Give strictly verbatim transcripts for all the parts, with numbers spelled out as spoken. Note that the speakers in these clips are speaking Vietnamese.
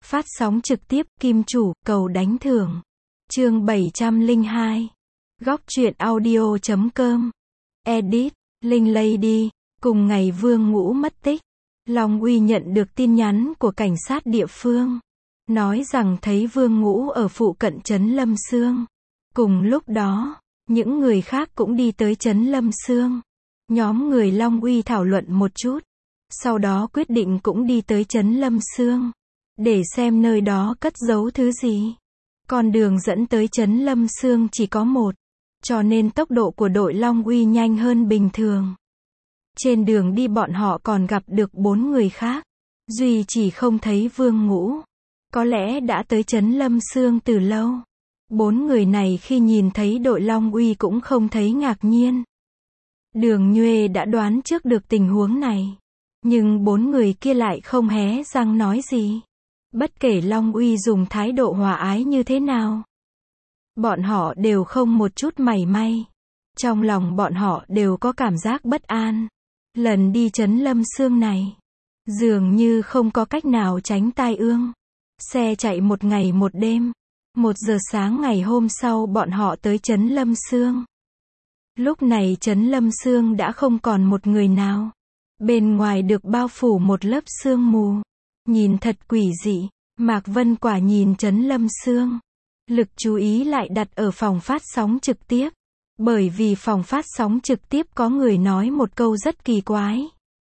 Phát sóng trực tiếp, Kim Chủ, cầu đánh thưởng. Chương bảy trăm lẻ hai. Góc truyện audio chấm com. Edit, Linh Lady. Cùng ngày Vương Ngũ mất tích, Long Uy nhận được tin nhắn của cảnh sát địa phương, nói rằng thấy Vương Ngũ ở phụ cận trấn Lâm Xương. Cùng lúc đó, những người khác cũng đi tới trấn Lâm Xương. Nhóm người Long Uy thảo luận một chút, sau đó quyết định cũng đi tới trấn Lâm Xương, để xem nơi đó cất giấu thứ gì. Con đường dẫn tới trấn Lâm Xương chỉ có một, cho nên tốc độ của đội Long Uy nhanh hơn bình thường. Trên đường đi bọn họ còn gặp được bốn người khác, duy chỉ không thấy Vương Ngũ. Có lẽ đã tới trấn Lâm Xương từ lâu. Bốn người này khi nhìn thấy đội Long Uy cũng không thấy ngạc nhiên. Đường Nhuê đã đoán trước được tình huống này, nhưng bốn người kia lại không hé răng nói gì. Bất kể Long Uy dùng thái độ hòa ái như thế nào, bọn họ đều không một chút mảy may. Trong lòng bọn họ đều có cảm giác bất an. Lần đi trấn Lâm Xương này, dường như không có cách nào tránh tai ương. Xe chạy một ngày một đêm. Một giờ sáng ngày hôm sau bọn họ tới trấn Lâm Xương. Lúc này trấn Lâm Xương đã không còn một người nào. Bên ngoài được bao phủ một lớp sương mù. Nhìn thật quỷ dị. Mạc Vân Quả nhìn trấn Lâm Xương. Lực chú ý lại đặt ở phòng phát sóng trực tiếp. Bởi vì phòng phát sóng trực tiếp có người nói một câu rất kỳ quái.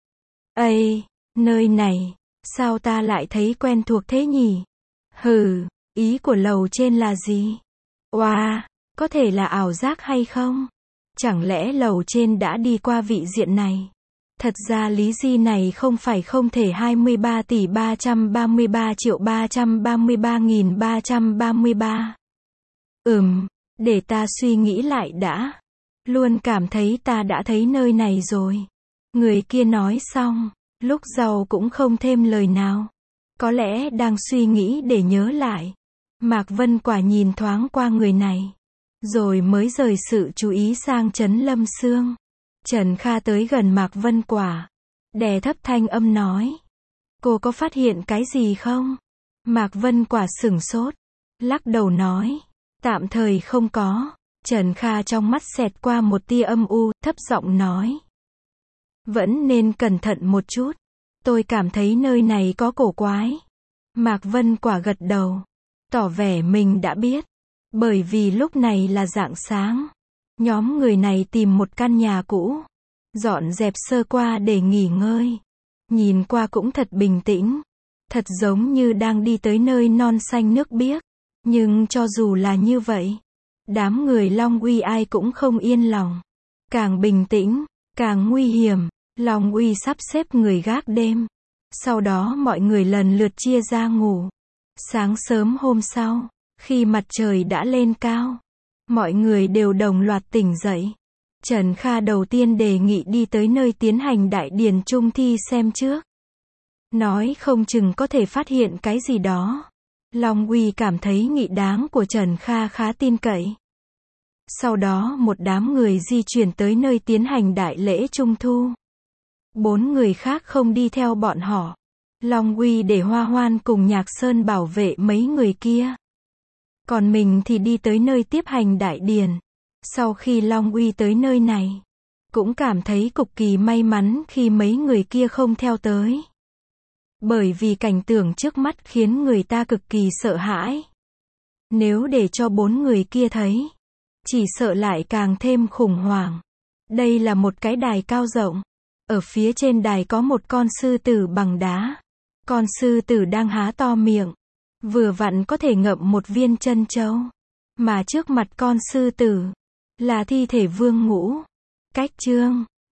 Ây, nơi này, sao ta lại thấy quen thuộc thế nhỉ? Hừ, ý của lầu trên là gì? Oa, wow, có thể là ảo giác hay không? Chẳng lẽ lầu trên đã đi qua vị diện này? Thật ra lý di này không phải không thể hai mươi ba tỷ ba trăm ba mươi ba triệu ba trăm ba mươi ba nghìn ba trăm ba mươi ba. Ừm, để ta suy nghĩ lại đã. Luôn cảm thấy ta đã thấy nơi này rồi. Người kia nói xong, lúc giàu cũng không thêm lời nào. Có lẽ đang suy nghĩ để nhớ lại. Mạc Vân Quả nhìn thoáng qua người này, rồi mới rời sự chú ý sang trấn Lâm Xương. Trần Kha tới gần Mạc Vân Quả, đè thấp thanh âm nói. Cô có phát hiện cái gì không? Mạc Vân Quả sửng sốt, lắc đầu nói. Tạm thời không có. Trần Kha trong mắt xẹt qua một tia âm u, thấp giọng nói. Vẫn nên cẩn thận một chút. Tôi cảm thấy nơi này có cổ quái. Mạc Vân Quả gật đầu, tỏ vẻ mình đã biết. Bởi vì lúc này là rạng sáng. Nhóm người này tìm một căn nhà cũ, dọn dẹp sơ qua để nghỉ ngơi. Nhìn qua cũng thật bình tĩnh. Thật giống như đang đi tới nơi non xanh nước biếc. Nhưng cho dù là như vậy, đám người Long Uy ai cũng không yên lòng. Càng bình tĩnh, càng nguy hiểm. Long Uy sắp xếp người gác đêm. Sau đó mọi người lần lượt chia ra ngủ. Sáng sớm hôm sau, khi mặt trời đã lên cao, mọi người đều đồng loạt tỉnh dậy. Trần Kha đầu tiên đề nghị đi tới nơi tiến hành đại điển chung thi xem trước. Nói không chừng có thể phát hiện cái gì đó. Long Uy cảm thấy nghị đáng của Trần Kha khá tin cậy. Sau đó một đám người di chuyển tới nơi tiến hành đại lễ Trung Thu. Bốn người khác không đi theo bọn họ. Long Uy để Hoa Hoan cùng Nhạc Sơn bảo vệ mấy người kia. Còn mình thì đi tới nơi tiếp hành đại điển. Sau khi Long Uy tới nơi này, cũng cảm thấy cực kỳ may mắn khi mấy người kia không theo tới. Bởi vì cảnh tượng trước mắt khiến người ta cực kỳ sợ hãi. Nếu để cho bốn người kia thấy, chỉ sợ lại càng thêm khủng hoảng. Đây là một cái đài cao rộng. Ở phía trên đài có một con sư tử bằng đá. Con sư tử đang há to miệng, vừa vặn có thể ngậm một viên trân châu. Mà trước mặt con sư tử là thi thể Vương Ngũ. Cách chương